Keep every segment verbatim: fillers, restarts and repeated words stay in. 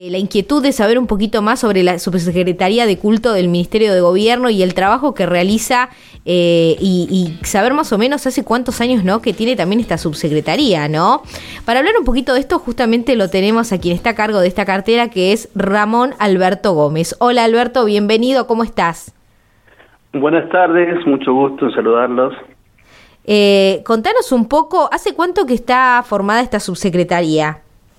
La inquietud de saber un poquito más sobre la Subsecretaría de Culto del Ministerio de Gobierno y el trabajo que realiza eh, y, y saber más o menos hace cuántos años, ¿no?, que tiene también esta subsecretaría, ¿no? Para hablar un poquito de esto, justamente lo tenemos a quien está a cargo de esta cartera, que es Ramón Alberto Gómez. Hola Alberto, bienvenido, ¿cómo estás? Buenas tardes, mucho gusto en saludarlos. Eh, contanos un poco, ¿hace cuánto que está formada esta subsecretaría?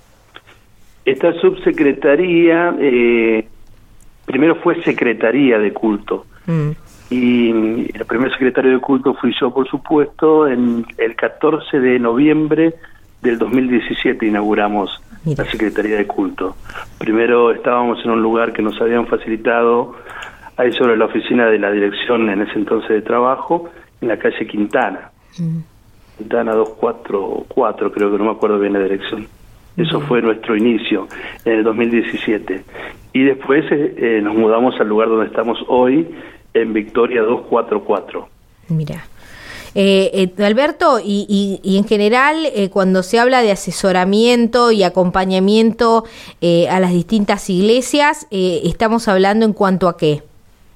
Esta subsecretaría, eh, primero fue Secretaría de Culto, mm. y el primer secretario de Culto fui yo, por supuesto. En el catorce de noviembre del dos mil diecisiete inauguramos Mira. la Secretaría de Culto. Primero estábamos en un lugar que nos habían facilitado, ahí sobre la oficina de la dirección en ese entonces de trabajo, en la calle Quintana. Mm. Quintana doscientos cuarenta y cuatro, creo que no me acuerdo bien la dirección. Eso fue nuestro inicio en el dos mil diecisiete. Y después eh, nos mudamos al lugar donde estamos hoy, en Victoria doscientos cuarenta y cuatro. Mira. Eh, eh, Alberto, y, y, y en general, eh, cuando se habla de asesoramiento y acompañamiento eh, a las distintas iglesias, eh, ¿estamos hablando en cuanto a qué?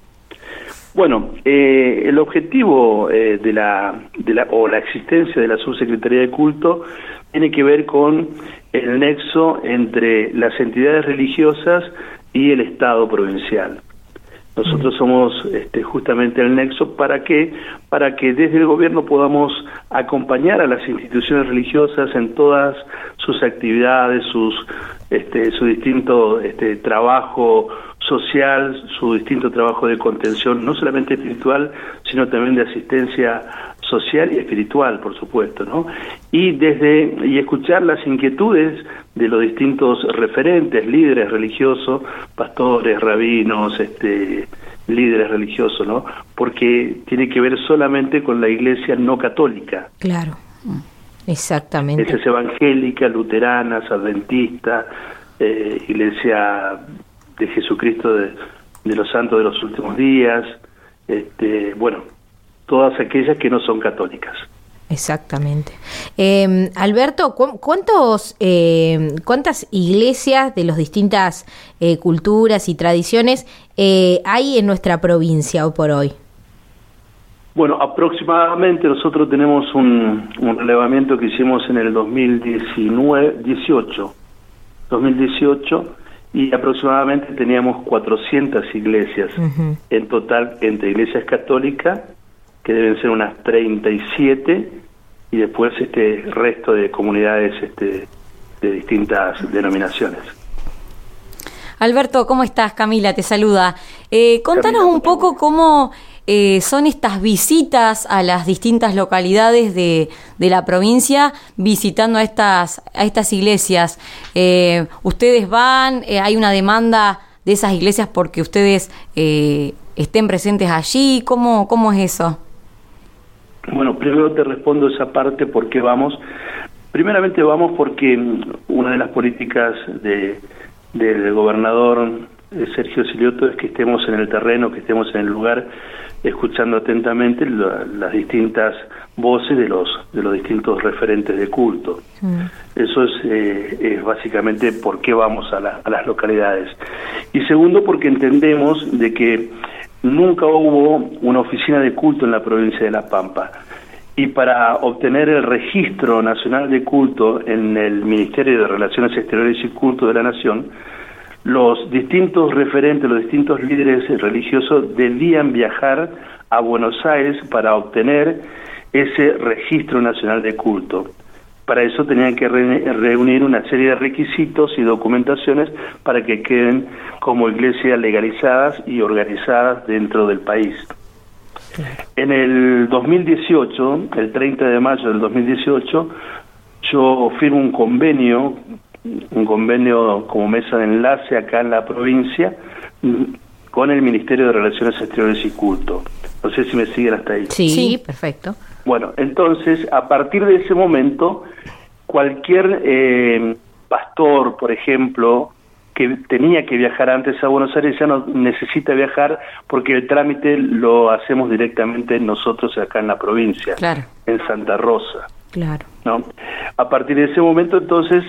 Bueno, eh, el objetivo eh, de la, de la o la existencia de la Subsecretaría de Culto tiene que ver con el nexo entre las entidades religiosas y el Estado provincial. Nosotros somos este, justamente el nexo para que para que desde el gobierno podamos acompañar a las instituciones religiosas en todas sus actividades, sus este, su distinto este, trabajo social, su distinto trabajo de contención, no solamente espiritual, sino también de asistencia social y espiritual, por supuesto, ¿no? Y desde y escuchar las inquietudes de los distintos referentes, líderes religiosos, pastores, rabinos, este, líderes religiosos, ¿no? Porque tiene que ver solamente con la iglesia no católica. Claro, exactamente. Esa es evangélica, luterana, adventista, eh, iglesia de Jesucristo de, de los santos de los últimos días, este, bueno, todas aquellas que no son católicas. Exactamente. Eh, Alberto, ¿cu- ¿cuántos, eh, ¿cuántas iglesias de las distintas eh, culturas y tradiciones eh, hay en nuestra provincia hoy por hoy? Bueno, aproximadamente nosotros tenemos un, un relevamiento que hicimos en el dos mil dieciocho, y aproximadamente teníamos cuatrocientas iglesias, uh-huh. en total, entre iglesias católicas, que deben ser unas treinta y siete, y después este resto de comunidades este, de distintas denominaciones. Alberto, ¿cómo estás? Camila te saluda. Eh, contanos Camila, un poco cómo eh, son estas visitas a las distintas localidades de, de la provincia, visitando a estas, a estas iglesias. Eh, ¿Ustedes van? Eh, ¿Hay una demanda de esas iglesias porque ustedes eh, estén presentes allí? ¿Cómo, cómo es eso? Bueno, primero te respondo esa parte, ¿por qué vamos? Primeramente vamos porque una de las políticas de, del gobernador Sergio Silioto es que estemos en el terreno, que estemos en el lugar, escuchando atentamente la, las distintas voces de los de los distintos referentes de culto. Mm. Eso es, eh, es básicamente por qué vamos a, la, a las localidades. Y segundo, porque entendemos de que nunca hubo una oficina de culto en la provincia de La Pampa, y para obtener el registro nacional de culto en el Ministerio de Relaciones Exteriores y Culto de la Nación, los distintos referentes, los distintos líderes religiosos debían viajar a Buenos Aires para obtener ese registro nacional de culto. Para eso tenían que re- reunir una serie de requisitos y documentaciones para que queden como iglesias legalizadas y organizadas dentro del país. En el dos mil dieciocho, el treinta de mayo del dos mil dieciocho, yo firmo un convenio, un convenio como mesa de enlace acá en la provincia, con el Ministerio de Relaciones Exteriores y Culto. No sé si me siguen hasta ahí. Sí, sí, perfecto. Bueno, entonces, a partir de ese momento, cualquier eh, pastor, por ejemplo, que tenía que viajar antes a Buenos Aires, ya no necesita viajar porque el trámite lo hacemos directamente nosotros acá en la provincia, claro. en Santa Rosa. Claro. ¿No? A partir de ese momento, entonces,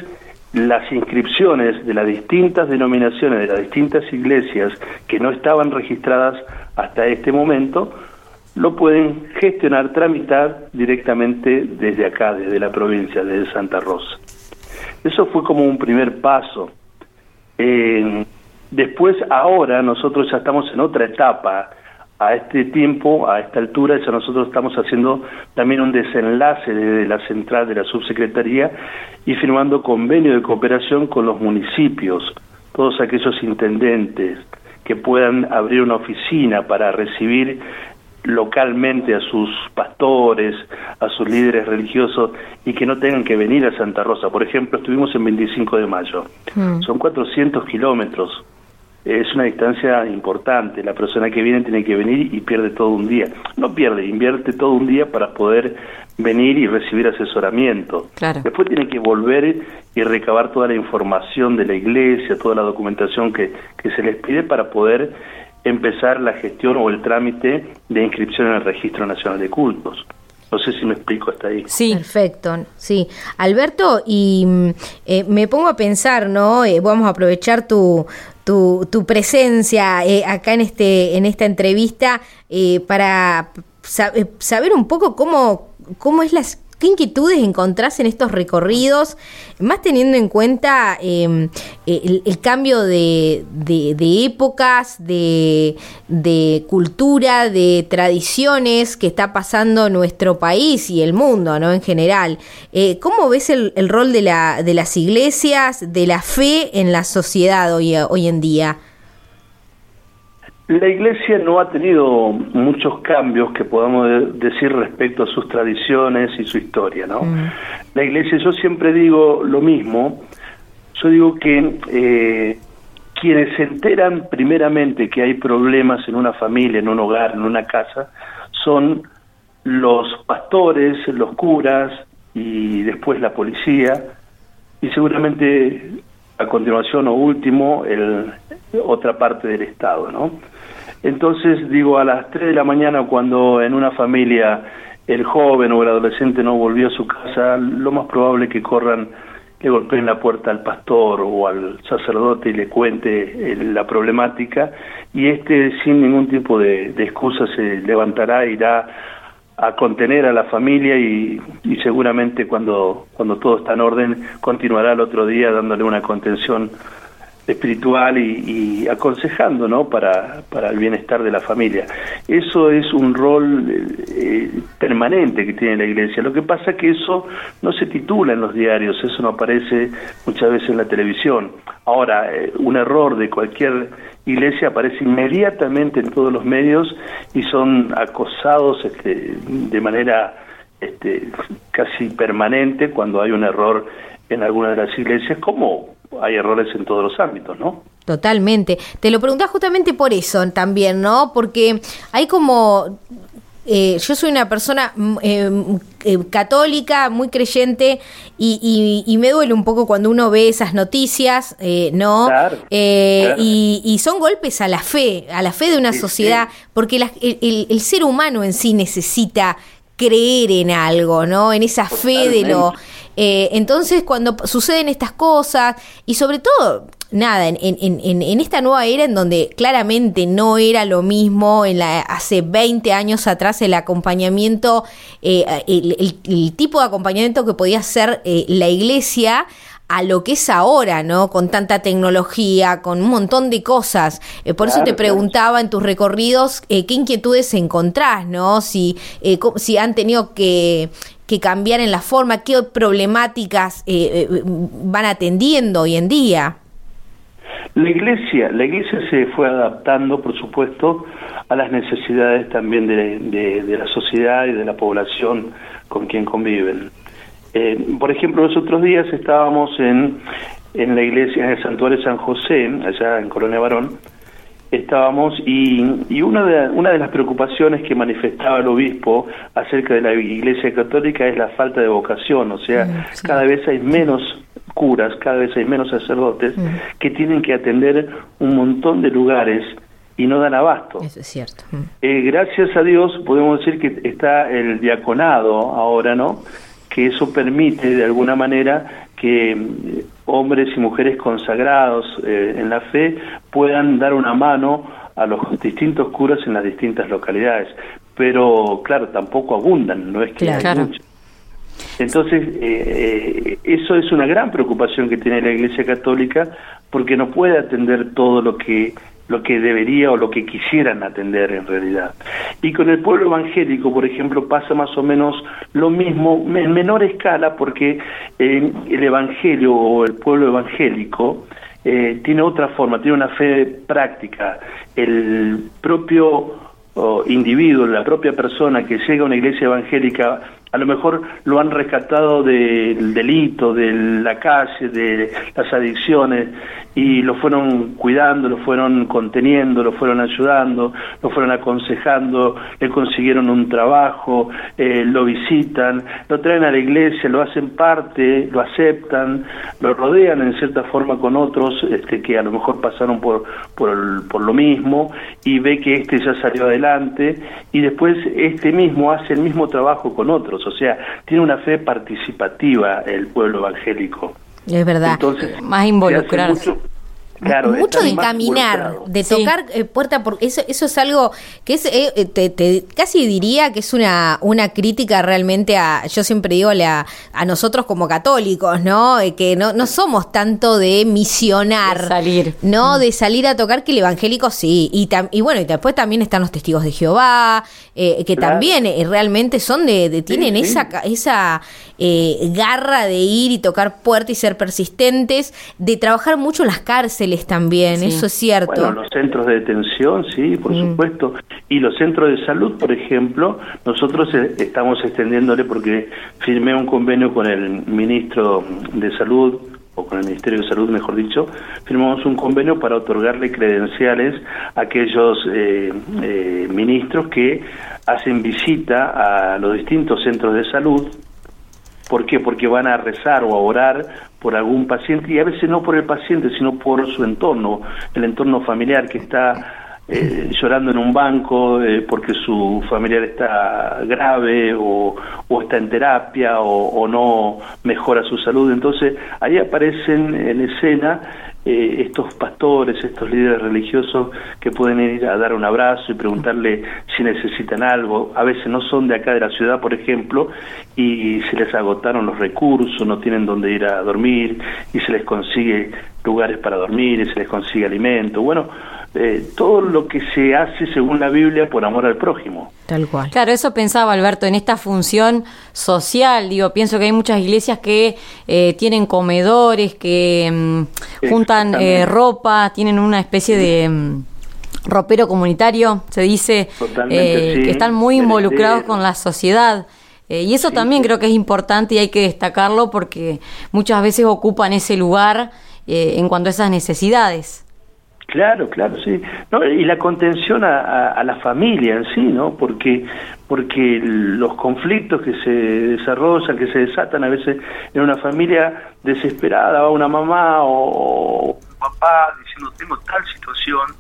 las inscripciones de las distintas denominaciones, de las distintas iglesias que no estaban registradas hasta este momento, lo pueden gestionar, tramitar directamente desde acá, desde la provincia, desde Santa Rosa. Eso fue como un primer paso. Eh, después, ahora, nosotros ya estamos en otra etapa. A este tiempo, a esta altura, ya nosotros estamos haciendo también un desenlace desde la central de la subsecretaría y firmando convenio de cooperación con los municipios, todos aquellos intendentes que puedan abrir una oficina para recibir localmente a sus pastores, a sus líderes religiosos y que no tengan que venir a Santa Rosa. Por ejemplo, estuvimos en veinticinco de mayo. Mm. Son cuatrocientos kilómetros. Es una distancia importante. La persona que viene tiene que venir y pierde todo un día. No pierde, invierte todo un día para poder venir y recibir asesoramiento. Claro. Después tiene que volver y recabar toda la información de la iglesia, toda la documentación que, que se les pide para poder empezar la gestión o el trámite de inscripción en el Registro Nacional de Cultos. No sé si me explico hasta ahí. Sí, perfecto. Sí, Alberto, y eh, me pongo a pensar, ¿no? Eh, vamos a aprovechar tu tu, tu presencia eh, acá en este en esta entrevista eh, para sa- saber un poco cómo cómo es las ¿Qué inquietudes encontrás en estos recorridos, más teniendo en cuenta eh, el, el cambio de, de, de épocas, de, de cultura, de tradiciones que está pasando nuestro país y el mundo, ¿no? En general. Eh, ¿Cómo ves el, el rol de, la, de las iglesias, de la fe en la sociedad hoy, hoy en día? La Iglesia no ha tenido muchos cambios que podamos de- decir respecto a sus tradiciones y su historia, ¿no? Mm. La Iglesia, yo siempre digo lo mismo, yo digo que eh, quienes se enteran primeramente que hay problemas en una familia, en un hogar, en una casa, son los pastores, los curas y después la policía y seguramente a continuación o último el, otra parte del Estado, ¿no? Entonces, digo, a las tres de la mañana, cuando en una familia el joven o el adolescente no volvió a su casa, lo más probable es que corran, le golpeen la puerta al pastor o al sacerdote y le cuente eh, la problemática, y este sin ningún tipo de, de excusa se levantará e irá a contener a la familia y, y seguramente cuando, cuando todo está en orden continuará el otro día dándole una contención espiritual y, y aconsejando, ¿no? para, para el bienestar de la familia. Eso es un rol eh, permanente que tiene la Iglesia. Lo que pasa es que eso no se titula en los diarios, eso no aparece muchas veces en la televisión. Ahora, eh, un error de cualquier iglesia aparece inmediatamente en todos los medios y son acosados este, de manera este, casi permanente cuando hay un error en alguna de las iglesias, como hay errores en todos los ámbitos, ¿no? Totalmente. Te lo preguntaba justamente por eso también, ¿no? Porque hay como... Eh, yo soy una persona eh, eh, católica, muy creyente, y, y, y me duele un poco cuando uno ve esas noticias, eh, ¿no? Claro, eh, claro. Y, y son golpes a la fe, a la fe de una sí, sociedad, sí. porque la, el, el ser humano en sí necesita creer en algo, ¿no? En esa fe de lo... Eh, entonces, cuando suceden estas cosas, y sobre todo, nada, en, en, en, en esta nueva era en donde claramente no era lo mismo, en la hace veinte años atrás, el acompañamiento, eh, el, el, el tipo de acompañamiento que podía hacer eh, la iglesia a lo que es ahora, ¿no? Con tanta tecnología, con un montón de cosas. Eh, por claro, eso te preguntaba claro. en tus recorridos eh, qué inquietudes encontrás, ¿no? Si, eh, si han tenido que... que cambiar en la forma, qué problemáticas eh, eh, van atendiendo hoy en día. La iglesia, la iglesia se fue adaptando, por supuesto, a las necesidades también de, de, de la sociedad y de la población con quien conviven. Eh, por ejemplo, los otros días estábamos en, en la iglesia, en el santuario de San José, allá en Colonia Barón, estábamos y, y una de una de las preocupaciones que manifestaba el obispo acerca de la Iglesia Católica es la falta de vocación, o sea, sí, sí. cada vez hay menos curas, cada vez hay menos sacerdotes sí. que tienen que atender un montón de lugares y no dan abasto. Eso es cierto. Eh, gracias a Dios podemos decir que está el diaconado ahora, ¿no? Que eso permite de alguna manera que hombres y mujeres consagrados eh, en la fe puedan dar una mano a los distintos curas en las distintas localidades. Pero, claro, tampoco abundan, no es que claro, hay claro. muchos. Entonces, eh, eso es una gran preocupación que tiene la Iglesia Católica, porque no puede atender todo lo que lo que debería o lo que quisieran atender en realidad. Y con el pueblo evangélico, por ejemplo, pasa más o menos lo mismo, en menor escala, porque eh, el evangelio o el pueblo evangélico eh, tiene otra forma, tiene una fe práctica. El propio oh, individuo, la propia persona que llega a una iglesia evangélica, a lo mejor lo han rescatado del delito, de la calle, de las adicciones, y lo fueron cuidando, lo fueron conteniendo, lo fueron ayudando, lo fueron aconsejando, le consiguieron un trabajo, eh, lo visitan, lo traen a la iglesia, lo hacen parte, lo aceptan, lo rodean en cierta forma con otros este, que a lo mejor pasaron por, por, el, por lo mismo, y ve que este ya salió adelante, y después este mismo hace el mismo trabajo con otros. O sea, tiene una fe participativa el pueblo evangélico. Es verdad. Entonces, más involucrarse. Claro, mucho de caminar, de tocar sí. eh, puerta, porque eso eso es algo que es eh, te, te, casi diría que es una una crítica realmente a, yo siempre digo la, a nosotros como católicos, ¿no? Eh, que no no somos tanto de misionar, de salir, no, de salir a tocar, que el evangélico sí, y tam, y bueno, y después también están los testigos de Jehová, eh, que claro. también eh, realmente son de, de tienen sí, esa sí. esa eh, garra de ir y tocar puertas y ser persistentes, de trabajar mucho en las cárceles también, sí. eso es cierto. Bueno, los centros de detención, sí, por mm. supuesto, y los centros de salud, por ejemplo, nosotros estamos extendiéndole, porque firmé un convenio con el ministro de Salud, o con el Ministerio de Salud, mejor dicho, firmamos un convenio para otorgarle credenciales a aquellos eh, eh, ministros que hacen visita a los distintos centros de salud. ¿Por qué? Porque van a rezar o a orar por algún paciente, y a veces no por el paciente, sino por su entorno, el entorno familiar que está eh, llorando en un banco eh, porque su familiar está grave o, o está en terapia o, o no mejora su salud. Entonces ahí aparecen en escena eh, estos pastores, estos líderes religiosos que pueden ir a dar un abrazo y preguntarle si necesitan algo. A veces no son de acá de la ciudad, por ejemplo, y se les agotaron los recursos, no tienen dónde ir a dormir, y se les consigue lugares para dormir, y se les consigue alimento. Bueno, eh, todo lo que se hace según la Biblia por amor al prójimo. Tal cual. Claro, eso pensaba Alberto, en esta función social. Digo, pienso que hay muchas iglesias que eh, tienen comedores, que mm, juntan eh, ropa, tienen una especie de mm, ropero comunitario, se dice, eh, sí. que están muy involucrados con la sociedad. Eh, y eso sí, también sí. creo que es importante y hay que destacarlo, porque muchas veces ocupan ese lugar eh, en cuanto a esas necesidades. Claro, claro, sí. No, y la contención a, a, a la familia en sí, ¿no? Porque porque los conflictos que se desarrollan, que se desatan a veces en una familia desesperada, va una mamá o un papá diciendo tengo tal situación,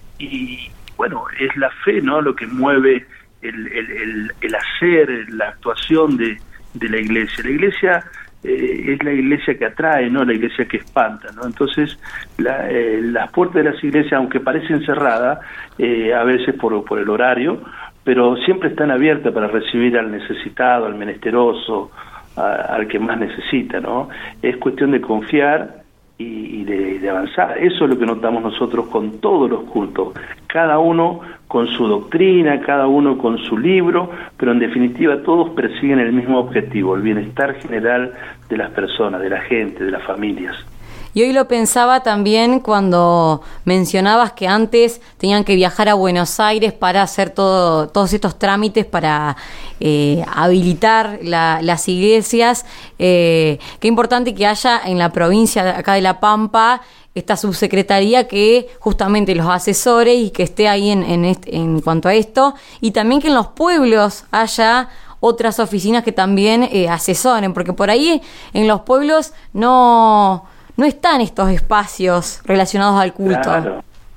y bueno, es la fe, ¿no? Lo que mueve el, el, el, el hacer, la actuación de, de la iglesia. La iglesia Eh, es la iglesia que atrae, no la iglesia que espanta, ¿no? Entonces la, eh, las puertas de las iglesias, aunque parecen cerradas eh, a veces por, por el horario, pero siempre están abiertas para recibir al necesitado, al menesteroso, a, al que más necesita, ¿no? Es cuestión de confiar y, y de, de avanzar. Eso es lo que notamos nosotros con todos los cultos, cada uno con su doctrina, cada uno con su libro, pero en definitiva todos persiguen el mismo objetivo, el bienestar general de las personas, de la gente, de las familias. Y hoy lo pensaba también cuando mencionabas que antes tenían que viajar a Buenos Aires para hacer todo, todos estos trámites para eh, habilitar la, las iglesias. Eh, qué importante que haya en la provincia de acá de La Pampa esta subsecretaría que justamente los asesore y que esté ahí en, en, este, en cuanto a esto, y también que en los pueblos haya otras oficinas que también eh, asesoren, porque por ahí en los pueblos no... no están estos espacios relacionados al culto. Claro,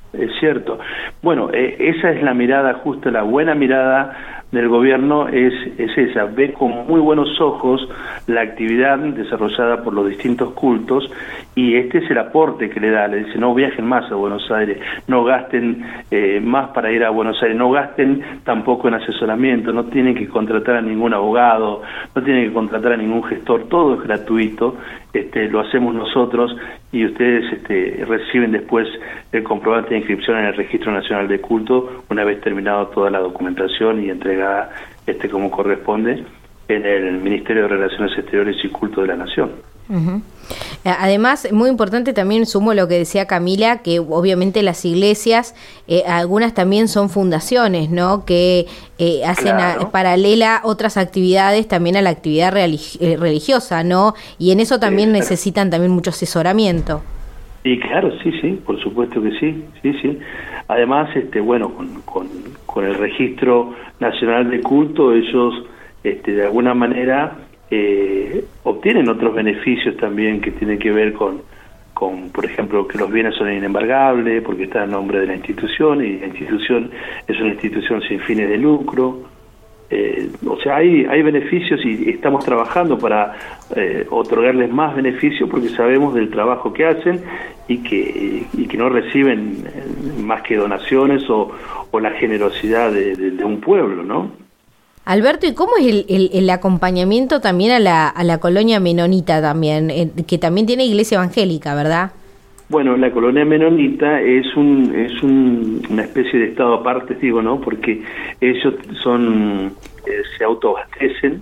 es cierto. Bueno, eh, esa es la mirada justa, la buena mirada del gobierno es, es esa, ve con muy buenos ojos la actividad desarrollada por los distintos cultos, y este es el aporte que le da. Le dice: no viajen más a Buenos Aires, no gasten eh, más para ir a Buenos Aires, no gasten tampoco en asesoramiento, no tienen que contratar a ningún abogado, no tienen que contratar a ningún gestor, todo es gratuito, este, lo hacemos nosotros, y ustedes este, reciben después el comprobante de inscripción en el Registro Nacional de Culto una vez terminado toda la documentación y entregada este como corresponde en el Ministerio de Relaciones Exteriores y Culto de la Nación. Uh-huh. Además, muy importante también, sumo lo que decía Camila, que obviamente las iglesias, eh, algunas también son fundaciones, ¿no? Que eh, hacen claro. a, paralela otras actividades también a la actividad religi- eh, religiosa, ¿no? Y en eso también sí, necesitan también mucho asesoramiento. Y claro, sí, sí, por supuesto que sí, sí, sí. Además, este, bueno, con, con, con el Registro Nacional de Culto, ellos, este, de alguna manera, eh, obtienen otros beneficios también que tienen que ver con, con, por ejemplo, que los bienes son inembargables, porque está en nombre de la institución, y la institución es una institución sin fines de lucro. Eh, o sea, hay, hay beneficios, y estamos trabajando para eh, otorgarles más beneficios, porque sabemos del trabajo que hacen y que, y que no reciben más que donaciones o, o la generosidad de, de, de un pueblo, ¿no? Alberto, ¿y cómo es el, el, el acompañamiento también a la, a la colonia menonita también, eh, que también tiene iglesia evangélica, verdad? Bueno, la colonia menonita es un es un, una especie de estado aparte, digo, ¿no? Porque ellos son eh, se autoabastecen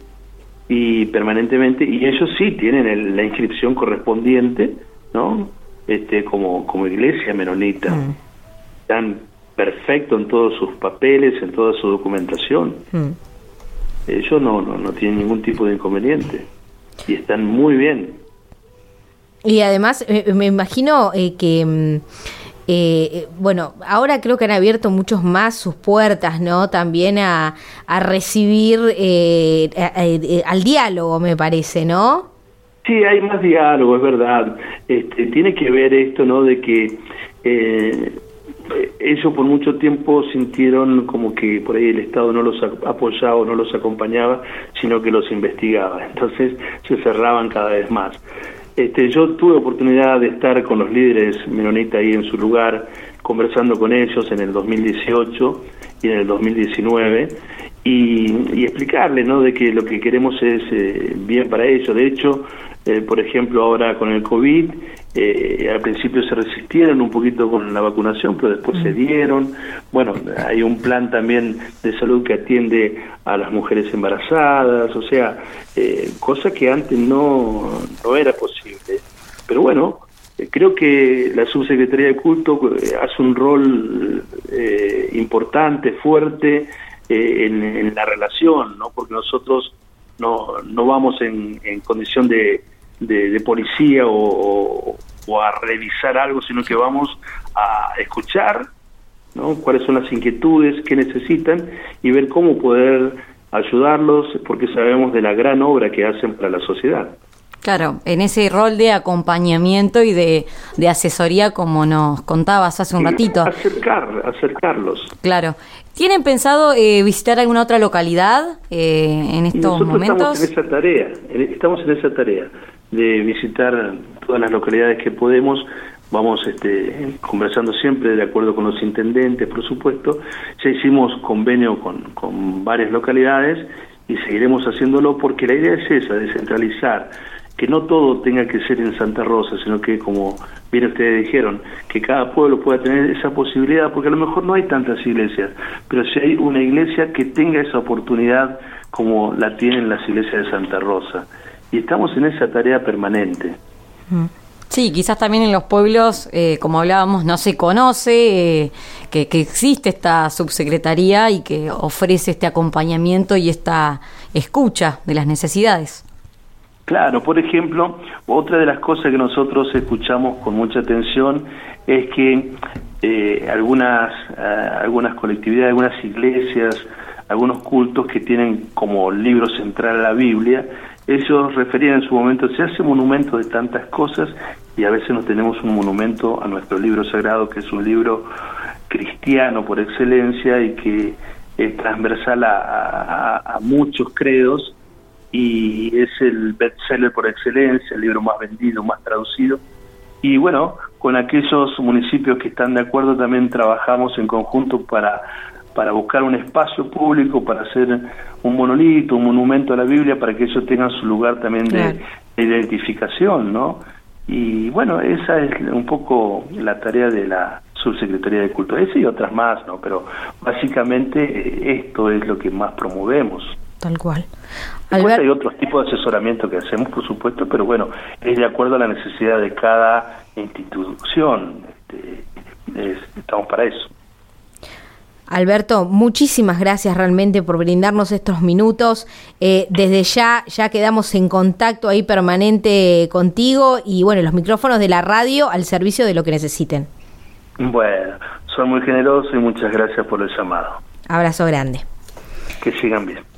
y permanentemente, y ellos sí tienen el, la inscripción correspondiente, ¿no? Este como como iglesia menonita. Mm. Están perfectos en todos sus papeles, en toda su documentación. Mm. Ellos no, no no tienen ningún tipo de inconveniente y están muy bien. Y además, eh, me imagino eh, que, eh, bueno, ahora creo que han abierto muchos más sus puertas, ¿no? También a, a recibir eh, a, a, al diálogo, me parece, ¿no? Sí, hay más diálogo, es verdad. Este, tiene que ver esto, ¿no? De que eh, ellos por mucho tiempo sintieron como que por ahí el Estado no los apoyaba o no los acompañaba, sino que los investigaba. Entonces se cerraban cada vez más. Este, yo tuve oportunidad de estar con los líderes menonitas ahí en su lugar, conversando con ellos en el dos mil dieciocho y en el dos mil diecinueve, y, y explicarles, ¿no?, de que lo que queremos es eh, bien para ellos. De hecho, eh, por ejemplo, ahora con el COVID, eh, al principio se resistieron un poquito con la vacunación, pero después mm. se dieron. Bueno, hay un plan también de salud que atiende a las mujeres embarazadas, o sea, eh, cosa que antes no, no era posible. Pero bueno, eh, creo que la Subsecretaría de Culto eh, hace un rol eh, importante, fuerte, eh, en, en la relación, ¿no? Porque nosotros no, no vamos en, en condición de, de, de policía o, o, o a revisar algo, sino que vamos a escuchar, ¿no?, cuáles son las inquietudes que necesitan y ver cómo poder ayudarlos, porque sabemos de la gran obra que hacen para la sociedad. Claro, en ese rol de acompañamiento y de, de asesoría, como nos contabas hace un ratito. Acercar, acercarlos. Claro. ¿Tienen pensado eh, visitar alguna otra localidad eh, en estos Nosotros momentos? Estamos en esa tarea, estamos en esa tarea de visitar todas las localidades que podemos. Vamos este, conversando siempre de acuerdo con los intendentes, por supuesto. Ya hicimos convenio con, con varias localidades y seguiremos haciéndolo, porque la idea es esa, descentralizar, que no todo tenga que ser en Santa Rosa, sino que, como bien ustedes dijeron, que cada pueblo pueda tener esa posibilidad, porque a lo mejor no hay tantas iglesias, pero si hay una iglesia que tenga esa oportunidad como la tienen las iglesias de Santa Rosa. Y estamos en esa tarea permanente. Sí, quizás también en los pueblos, eh, como hablábamos, no se conoce eh, que, que existe esta subsecretaría y que ofrece este acompañamiento y esta escucha de las necesidades. Claro, por ejemplo, otra de las cosas que nosotros escuchamos con mucha atención es que eh, algunas, eh, algunas colectividades, algunas iglesias, algunos cultos que tienen como libro central la Biblia, ellos referían en su momento: se hace monumento de tantas cosas y a veces no tenemos un monumento a nuestro libro sagrado, que es un libro cristiano por excelencia y que es transversal a, a, a muchos credos, y es el bestseller por excelencia, el libro más vendido, más traducido. Y bueno, con aquellos municipios que están de acuerdo también trabajamos en conjunto para, para buscar un espacio público, para hacer un monolito, un monumento a la Biblia, para que ellos tengan su lugar también de, claro. de identificación, ¿no? Y bueno, esa es un poco la tarea de la Subsecretaría de Cultura, esa y otras más, ¿no? Pero básicamente esto es lo que más promovemos. Tal cual. Después Albert... hay otros tipos de asesoramiento que hacemos, por supuesto, pero bueno, es de acuerdo a la necesidad de cada institución. Este, es, estamos para eso. Alberto, muchísimas gracias realmente por brindarnos estos minutos. Eh, desde ya, ya quedamos en contacto ahí permanente contigo y bueno, los micrófonos de la radio al servicio de lo que necesiten. Bueno, son muy generosos y muchas gracias por el llamado. Abrazo grande. Que sigan bien.